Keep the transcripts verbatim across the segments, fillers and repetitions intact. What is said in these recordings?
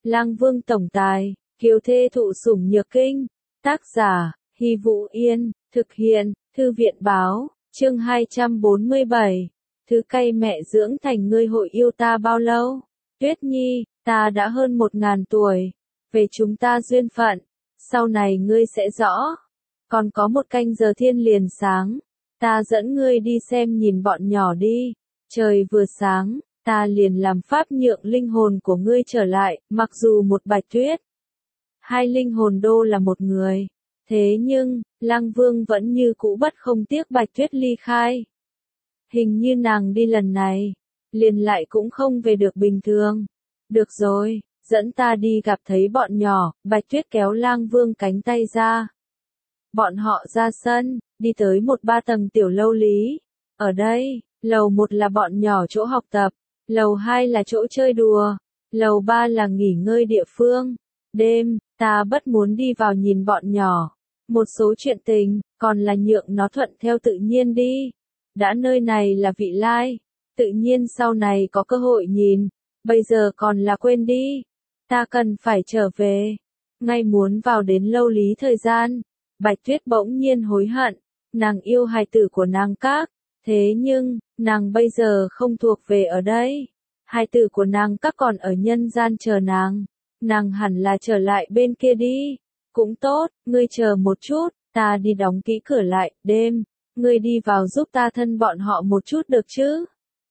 Lang Vương tổng tài, kiều thê thụ sủng nhược kinh. Tác giả, Hy Vũ Yên, thực hiện, Thư viện báo, chương hai trăm bốn mươi bảy. Thứ cay mẹ dưỡng thành ngươi hội yêu ta bao lâu? Tuyết Nhi, ta đã hơn một ngàn tuổi. Về chúng ta duyên phận, sau này ngươi sẽ rõ. Còn có một canh giờ thiên liền sáng. Ta dẫn ngươi đi xem nhìn bọn nhỏ đi. Trời vừa sáng, ta liền làm pháp nhượng linh hồn của ngươi trở lại, mặc dù một Bạch Tuyết. Hai linh hồn đô là một người. Thế nhưng, Lang Vương vẫn như cũ bất không tiếc Bạch Tuyết ly khai. Hình như nàng đi lần này, liền lại cũng không về được bình thường. Được rồi, dẫn ta đi gặp thấy bọn nhỏ. Bạch Tuyết kéo Lang Vương cánh tay ra. Bọn họ ra sân, đi tới một ba tầng tiểu lâu lý. Ở đây, lầu một là bọn nhỏ chỗ học tập, lầu hai là chỗ chơi đùa, lầu ba là nghỉ ngơi địa phương. Đêm, ta bất muốn đi vào nhìn bọn nhỏ. Một số chuyện tình, còn là nhượng nó thuận theo tự nhiên đi. Đã nơi này là vị lai, tự nhiên sau này có cơ hội nhìn, bây giờ còn là quên đi. Ta cần phải trở về. Ngay muốn vào đến lâu lý thời gian, Bạch Tuyết bỗng nhiên hối hận, nàng yêu hài tử của nàng các, thế nhưng, nàng bây giờ không thuộc về ở đây. Hài tử của nàng các còn ở nhân gian chờ nàng, nàng hẳn là trở lại bên kia đi. Cũng tốt, ngươi chờ một chút, ta đi đóng kỹ cửa lại, đêm, ngươi đi vào giúp ta thân bọn họ một chút được chứ?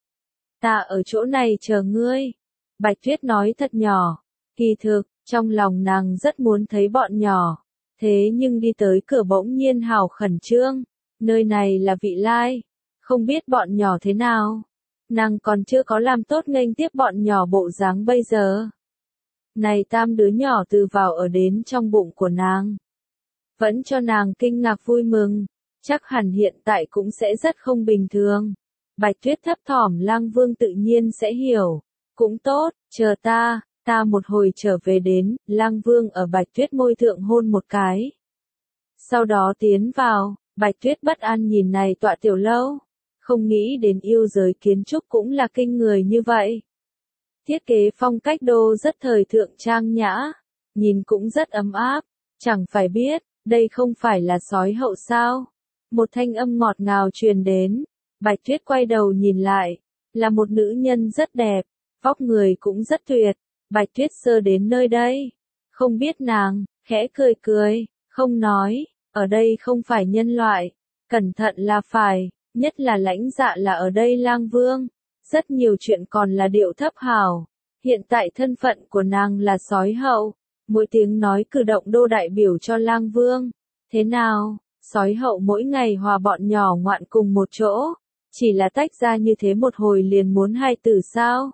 Ta ở chỗ này chờ ngươi. Bạch Tuyết nói thật nhỏ, kỳ thực, trong lòng nàng rất muốn thấy bọn nhỏ. Thế nhưng đi tới cửa bỗng nhiên hào khẩn trương, nơi này là vị lai, không biết bọn nhỏ thế nào. Nàng còn chưa có làm tốt nghênh tiếp bọn nhỏ bộ dáng bây giờ. Này tam đứa nhỏ từ vào ở đến trong bụng của nàng. Vẫn cho nàng kinh ngạc vui mừng, chắc hẳn hiện tại cũng sẽ rất không bình thường. Bạch Tuyết thấp thỏm Lang Vương tự nhiên sẽ hiểu. Cũng tốt, chờ ta, ta một hồi trở về đến. Lang Vương ở Bạch Tuyết môi thượng hôn một cái. Sau đó tiến vào, Bạch Tuyết bất an nhìn này tọa tiểu lâu. Không nghĩ đến yêu giới kiến trúc cũng là kinh người như vậy. Thiết kế phong cách đô rất thời thượng trang nhã, nhìn cũng rất ấm áp, chẳng phải biết, đây không phải là sói hậu sao? Một thanh âm ngọt ngào truyền đến, Bạch Tuyết quay đầu nhìn lại, là một nữ nhân rất đẹp, vóc người cũng rất tuyệt. Bạch Tuyết sơ đến nơi đây, không biết nàng, khẽ cười cười, không nói, ở đây không phải nhân loại, cẩn thận là phải, nhất là Lãnh Dạ là ở đây Lang Vương. Rất nhiều chuyện còn là điệu thấp hào. Hiện tại thân phận của nàng là sói hậu. Mỗi tiếng nói cử động đô đại biểu cho Lang Vương. Thế nào, sói hậu mỗi ngày hòa bọn nhỏ ngoạn cùng một chỗ. Chỉ là tách ra như thế một hồi liền muốn hai tử sao?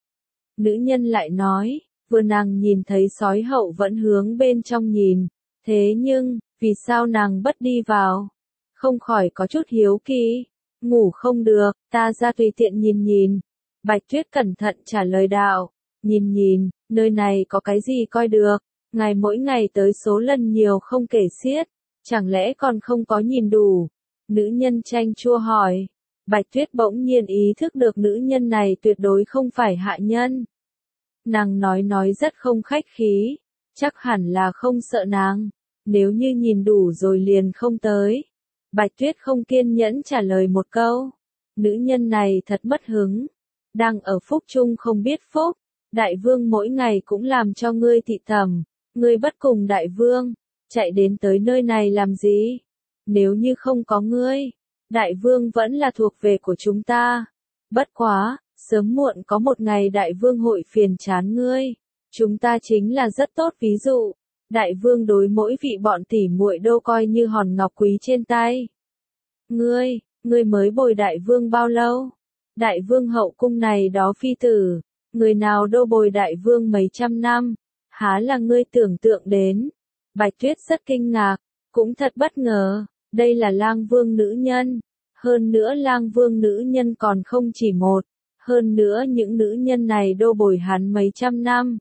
Nữ nhân lại nói, vừa nàng nhìn thấy sói hậu vẫn hướng bên trong nhìn. Thế nhưng, vì sao nàng bất đi vào? Không khỏi có chút hiếu kỳ. Ngủ không được, ta ra tùy tiện nhìn nhìn. Bạch Tuyết cẩn thận trả lời đạo. Nhìn nhìn, nơi này có cái gì coi được. Ngài mỗi ngày tới số lần nhiều không kể xiết. Chẳng lẽ còn không có nhìn đủ? Nữ nhân chanh chua hỏi. Bạch Tuyết bỗng nhiên ý thức được nữ nhân này tuyệt đối không phải hạ nhân. Nàng nói nói rất không khách khí. Chắc hẳn là không sợ nàng. Nếu như nhìn đủ rồi liền không tới. Bạch Tuyết không kiên nhẫn trả lời một câu. Nữ nhân này thật mất hứng. Đang ở phúc chung không biết phúc. Đại vương mỗi ngày cũng làm cho ngươi thị tầm. Ngươi bất cùng đại vương. Chạy đến tới nơi này làm gì? Nếu như không có ngươi, đại vương vẫn là thuộc về của chúng ta. Bất quá, sớm muộn có một ngày đại vương hội phiền chán ngươi. Chúng ta chính là rất tốt ví dụ. Đại vương đối mỗi vị bọn tỉ muội đô coi như hòn ngọc quý trên tay. Ngươi, ngươi mới bồi đại vương bao lâu? Đại vương hậu cung này đó phi tử, người nào đô bồi đại vương mấy trăm năm, há là ngươi tưởng tượng đến. Bạch Tuyết rất kinh ngạc, cũng thật bất ngờ, đây là Lang Vương nữ nhân. Hơn nữa Lang Vương nữ nhân còn không chỉ một, hơn nữa những nữ nhân này đô bồi hắn mấy trăm năm.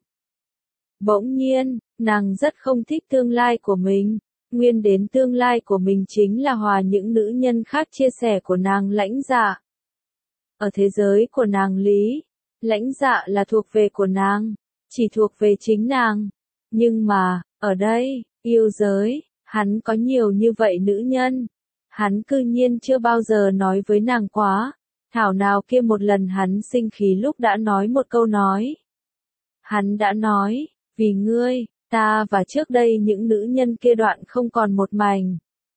Bỗng nhiên, nàng rất không thích tương lai của mình. Nguyên đến tương lai của mình chính là hòa những nữ nhân khác chia sẻ của nàng Lãnh Dạ. Ở thế giới của nàng Lý, Lãnh Dạ là thuộc về của nàng. chỉ thuộc về chính nàng. Nhưng mà, ở đây, yêu giới, hắn có nhiều như vậy nữ nhân. Hắn cư nhiên chưa bao giờ nói với nàng quá. Thảo nào kia một lần hắn sinh khí lúc đã nói một câu nói. Hắn đã nói, vì ngươi, ta và trước đây những nữ nhân kia đoạn không còn một mảnh.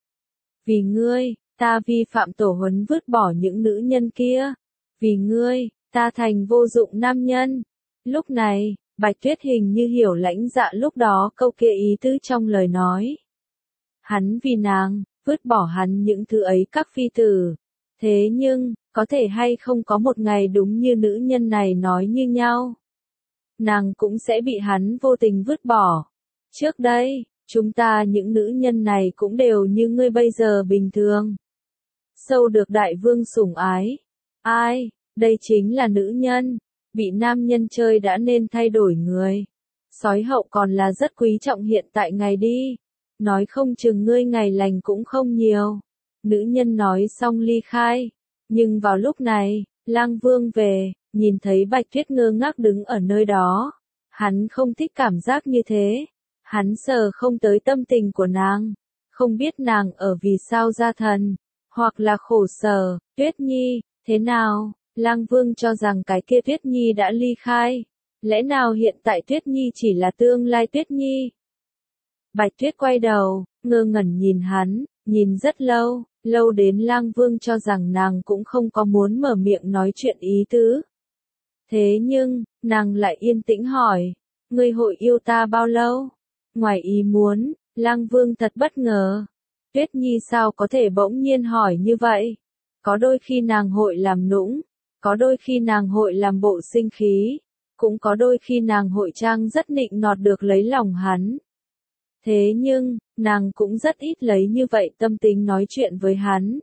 Vì ngươi, ta vi phạm tổ huấn vứt bỏ những nữ nhân kia. Vì ngươi, ta thành vô dụng nam nhân. Lúc này, Bạch Tuyết hình như hiểu lãnh dạ lúc đó câu kia ý tứ trong lời nói. Hắn vì nàng, vứt bỏ hắn những thứ ấy các phi tử. Thế nhưng, có thể hay không có một ngày đúng như nữ nhân này nói như nhau. Nàng cũng sẽ bị hắn vô tình vứt bỏ. Trước đây, chúng ta những nữ nhân này cũng đều như ngươi bây giờ bình thường. Sâu được đại vương sủng ái. Ai, đây chính là nữ nhân. Bị nam nhân chơi đã nên thay đổi người. Sói hậu còn là rất quý trọng hiện tại ngày đi. Nói không chừng ngươi ngày lành cũng không nhiều. Nữ nhân nói xong ly khai. Nhưng vào lúc này, Lang Vương về, nhìn thấy Bạch Tuyết ngơ ngác đứng ở nơi đó. Hắn không thích cảm giác như thế. Hắn sờ không tới tâm tình của nàng. Không biết nàng ở vì sao ra thần. Hoặc là khổ sở, Tuyết Nhi, thế nào? Lang Vương cho rằng cái kia Tuyết Nhi đã ly khai. Lẽ nào hiện tại Tuyết Nhi chỉ là tương lai Tuyết Nhi? Bạch Tuyết quay đầu, ngơ ngẩn nhìn hắn, nhìn rất lâu, lâu đến Lang Vương cho rằng nàng cũng không có muốn mở miệng nói chuyện ý tứ. Thế nhưng, nàng lại yên tĩnh hỏi, ngươi hội yêu ta bao lâu? Ngoài ý muốn, Lang Vương thật bất ngờ. Tuyết Nhi sao có thể bỗng nhiên hỏi như vậy? Có đôi khi nàng hội làm nũng, có đôi khi nàng hội làm bộ sinh khí, cũng có đôi khi nàng hội trang rất nịnh nọt được lấy lòng hắn. Thế nhưng, nàng cũng rất ít lấy như vậy tâm tính nói chuyện với hắn.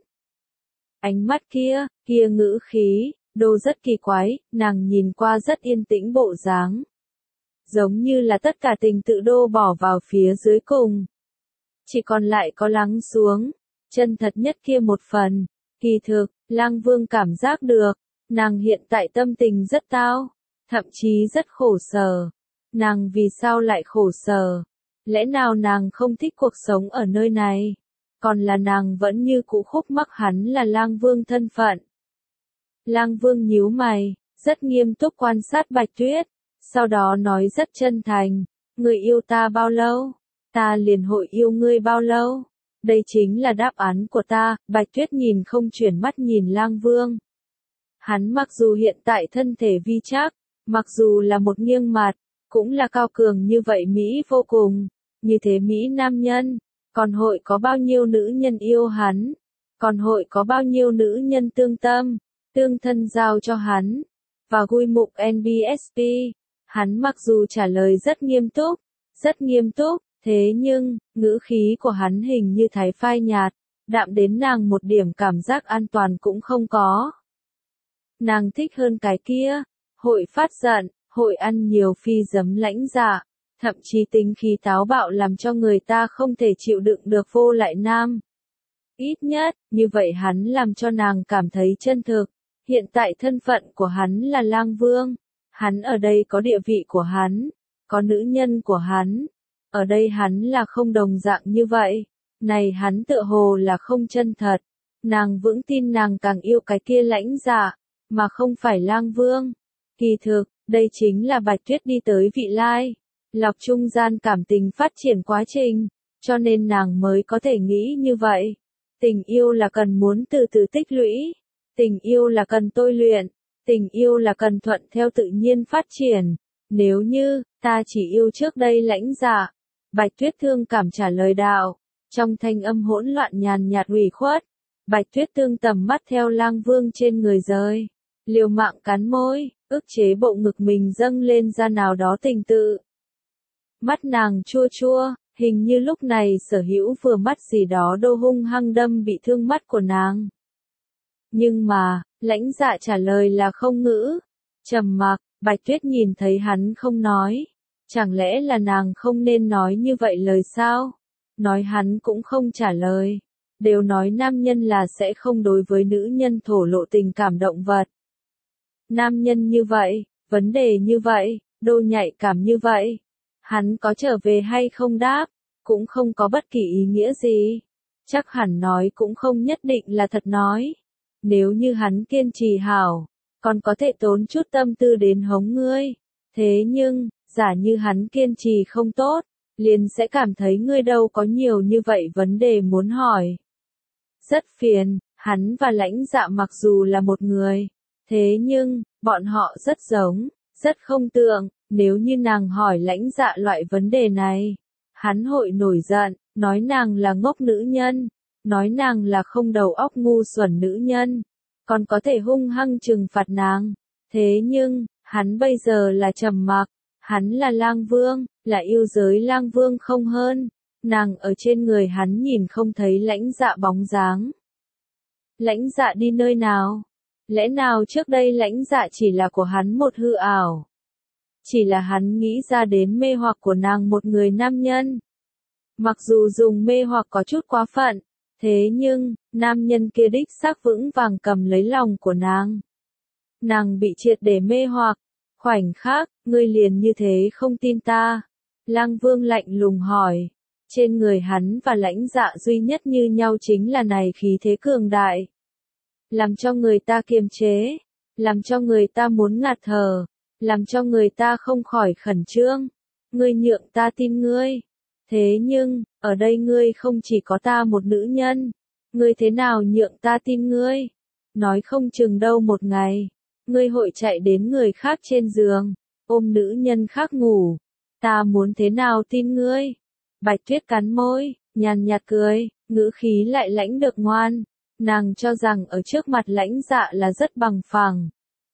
Ánh mắt kia, kia ngữ khí, đồ rất kỳ quái, nàng nhìn qua rất yên tĩnh bộ dáng. Giống như là tất cả tình tự đô bỏ vào phía dưới cùng. Chỉ còn lại có lắng xuống, chân thật nhất kia một phần. Kỳ thực, Lang Vương cảm giác được, nàng hiện tại tâm tình rất tao, thậm chí rất khổ sở. Nàng vì sao lại khổ sở? Lẽ nào nàng không thích cuộc sống ở nơi này? Còn là nàng vẫn như cũ khúc mắc hắn là Lang Vương thân phận? Lang Vương nhíu mày, rất nghiêm túc quan sát Bạch Tuyết, sau đó nói rất chân thành, ngươi yêu ta bao lâu? Ta liền hội yêu ngươi bao lâu? Đây chính là đáp án của ta. Bạch Tuyết nhìn không chuyển mắt nhìn Lang Vương. Hắn mặc dù hiện tại thân thể vi trác, mặc dù là một nghiêng mặt, cũng là cao cường như vậy Mỹ vô cùng. Như thế Mỹ nam nhân, còn hội có bao nhiêu nữ nhân yêu hắn? Còn hội có bao nhiêu nữ nhân tương tâm, tương thân giao cho hắn? Và gui mục en bê ét pê, hắn mặc dù trả lời rất nghiêm túc, rất nghiêm túc, thế nhưng, ngữ khí của hắn hình như thái phai nhạt, đạm đến nàng một điểm cảm giác an toàn cũng không có. Nàng thích hơn cái kia, hội phát giận, hội ăn nhiều phi giấm lãnh dạ, thậm chí tính khí táo bạo làm cho người ta không thể chịu đựng được vô lại nam. Ít nhất, như vậy hắn làm cho nàng cảm thấy chân thực. Hiện tại thân phận của hắn là Lang Vương, hắn ở đây có địa vị của hắn, có nữ nhân của hắn. Ở đây hắn là không đồng dạng như vậy. Này hắn tựa hồ là không chân thật. Nàng vững tin nàng càng yêu cái kia lãnh dạ, mà không phải Lang Vương. Kỳ thực, đây chính là Bạch Tuyết đi tới vị lai. Lọc trung gian cảm tình phát triển quá trình, cho nên nàng mới có thể nghĩ như vậy. Tình yêu là cần muốn từ từ tích lũy. Tình yêu là cần tôi luyện. Tình yêu là cần thuận theo tự nhiên phát triển. Nếu như, ta chỉ yêu trước đây lãnh dạ. Bạch Tuyết thương cảm trả lời đạo. Trong thanh âm hỗn loạn nhàn nhạt ủy khuất. Bạch Tuyết thương tầm mắt theo Lang Vương trên người rơi. Liều mạng cắn môi, ức chế bộ ngực mình dâng lên ra nào đó tình tự. Mắt nàng chua chua, hình như lúc này sở hữu vừa mắt gì đó đô hung hăng đâm bị thương mắt của nàng. Nhưng mà, lãnh dạ trả lời là không ngữ. Trầm mặc, Bạch Tuyết nhìn thấy hắn không nói. Chẳng lẽ là nàng không nên nói như vậy lời sao? Nói hắn cũng không trả lời. Đều nói nam nhân là sẽ không đối với nữ nhân thổ lộ tình cảm động vật. Nam nhân như vậy, vấn đề như vậy, Đô nhạy cảm như vậy. Hắn có trở về hay không đáp, cũng không có bất kỳ ý nghĩa gì. Chắc hẳn nói cũng không nhất định là thật nói. Nếu như hắn kiên trì hảo, còn có thể tốn chút tâm tư đến hống ngươi. Thế nhưng, giả như hắn kiên trì không tốt, liền sẽ cảm thấy ngươi đâu có nhiều như vậy vấn đề muốn hỏi. Rất phiền, hắn và Lãnh Dạ mặc dù là một người, thế nhưng, bọn họ rất giống, rất không tượng, nếu như nàng hỏi Lãnh Dạ loại vấn đề này, hắn hội nổi giận, nói nàng là ngốc nữ nhân, nói nàng là không đầu óc ngu xuẩn nữ nhân, còn có thể hung hăng trừng phạt nàng. Thế nhưng, hắn bây giờ là trầm mặc, hắn là lang vương, là yêu giới lang vương không hơn, nàng ở trên người hắn nhìn không thấy Lãnh Dạ bóng dáng. Lãnh Dạ đi nơi nào? Lẽ nào trước đây Lãnh Dạ chỉ là của hắn một hư ảo? Chỉ là hắn nghĩ ra đến mê hoặc của nàng một người nam nhân. Mặc dù dùng mê hoặc có chút quá phận, thế nhưng, nam nhân kia đích xác vững vàng cầm lấy lòng của nàng. Nàng bị triệt để mê hoặc, khoảnh khắc, ngươi liền như thế không tin ta. Lang Vương lạnh lùng hỏi, trên người hắn và Lãnh Dạ duy nhất như nhau chính là này khí thế cường đại. Làm cho người ta kiềm chế, làm cho người ta muốn ngạt thở, làm cho người ta không khỏi khẩn trương. Ngươi nhượng ta tin ngươi. Thế nhưng, ở đây ngươi không chỉ có ta một nữ nhân. Ngươi thế nào nhượng ta tin ngươi? Nói không chừng đâu một ngày, ngươi hội chạy đến người khác trên giường, ôm nữ nhân khác ngủ. Ta muốn thế nào tin ngươi? Bạch Tuyết cắn môi, nhàn nhạt cười, ngữ khí lại lãnh được ngoan. Nàng cho rằng ở trước mặt Lãnh Dạ là rất bằng phẳng.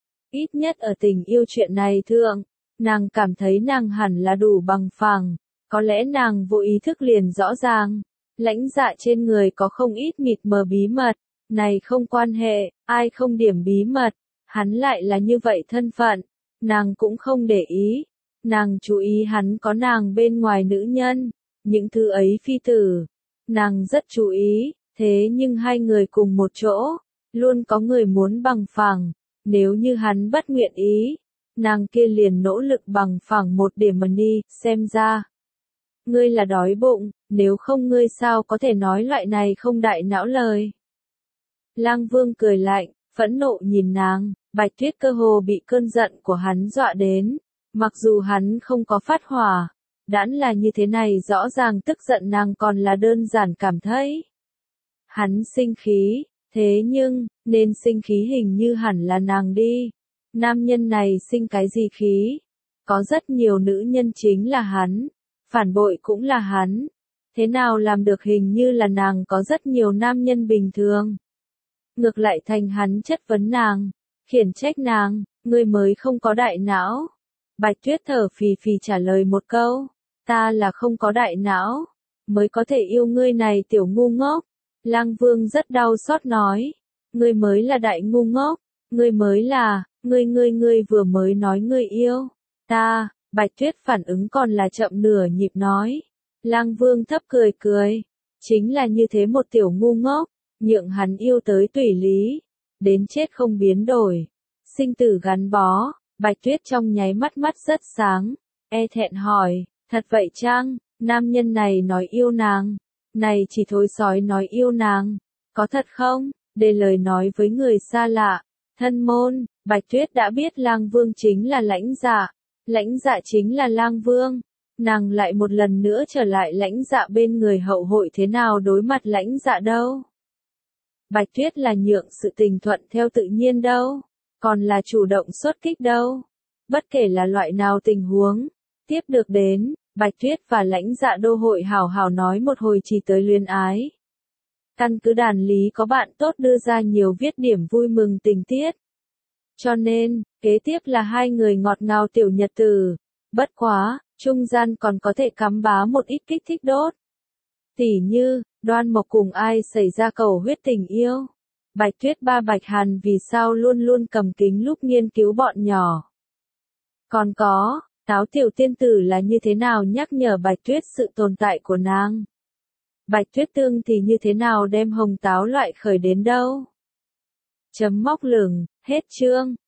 Ít nhất ở tình yêu chuyện này thượng, nàng cảm thấy nàng hẳn là đủ bằng phẳng. Có lẽ nàng vô ý thức liền rõ ràng. Lãnh Dạ trên người có không ít mịt mờ bí mật. Này không quan hệ, ai không điểm bí mật. Hắn lại là như vậy thân phận. Nàng cũng không để ý. Nàng chú ý hắn có nàng bên ngoài nữ nhân. Những thứ ấy phi tử. Nàng rất chú ý. Thế nhưng hai người cùng một chỗ, luôn có người muốn bằng phẳng. Nếu như hắn bất nguyện ý, nàng kia liền nỗ lực bằng phẳng một điểm mà đi, xem ra. Ngươi là đói bụng, nếu không ngươi sao có thể nói loại này không đại não lời. Lang Vương cười lạnh, phẫn nộ nhìn nàng, Bạch Tuyết cơ hồ bị cơn giận của hắn dọa đến. Mặc dù hắn không có phát hỏa, đãn là như thế này rõ ràng tức giận nàng còn là đơn giản cảm thấy. Hắn sinh khí, thế nhưng, nên sinh khí hình như hẳn là nàng đi. Nam nhân này sinh cái gì khí? Có rất nhiều nữ nhân chính là hắn, phản bội cũng là hắn. Thế nào làm được hình như là nàng có rất nhiều nam nhân bình thường? Ngược lại thành hắn chất vấn nàng, khiển trách nàng, ngươi mới không có đại não. Bạch Tuyết thở phì phì trả lời một câu, ta là không có đại não, mới có thể yêu ngươi này tiểu ngu ngốc. Lang Vương rất đau xót nói, ngươi mới là đại ngu ngốc, ngươi mới là, ngươi ngươi ngươi vừa mới nói ngươi yêu, ta. Bạch Tuyết phản ứng còn là chậm nửa nhịp nói. Lang Vương thấp cười cười, chính là như thế một tiểu ngu ngốc, nhượng hắn yêu tới tùy lý, đến chết không biến đổi, sinh tử gắn bó. Bạch Tuyết trong nháy mắt mắt rất sáng, e thẹn hỏi, thật vậy chăng? Nam nhân này nói yêu nàng, này chỉ thối sói nói yêu nàng, có thật không? Để lời nói với người xa lạ, thân môn. Bạch Tuyết đã biết Lang Vương chính là Lãnh Dạ, Lãnh Dạ chính là Lang Vương. Nàng lại một lần nữa trở lại Lãnh Dạ bên người hậu hội thế nào đối mặt Lãnh Dạ đâu? Bạch Tuyết là nhượng sự tình thuận theo tự nhiên đâu, còn là chủ động xuất kích đâu. Bất kể là loại nào tình huống, tiếp được đến, Bạch Tuyết và Lãnh Dạ đô hội hào hào nói một hồi chỉ tới luyến ái. Căn cứ đàn lý có bạn tốt đưa ra nhiều viết điểm vui mừng tình tiết. Cho nên, kế tiếp là hai người ngọt ngào tiểu nhật tử. Bất quá, trung gian còn có thể cắm bá một ít kích thích đốt. Tỉ như, Đoan Mộc cùng ai xảy ra cầu huyết tình yêu. Bạch Tuyết ba Bạch Hàn vì sao luôn luôn cầm kính lúc nghiên cứu bọn nhỏ. Còn có, Táo tiểu tiên tử là như thế nào nhắc nhở Bạch Tuyết sự tồn tại của nàng. Bạch Tuyết Tương thì như thế nào đem hồng táo loại khởi đến đâu. Chấm móc lửng, hết chương.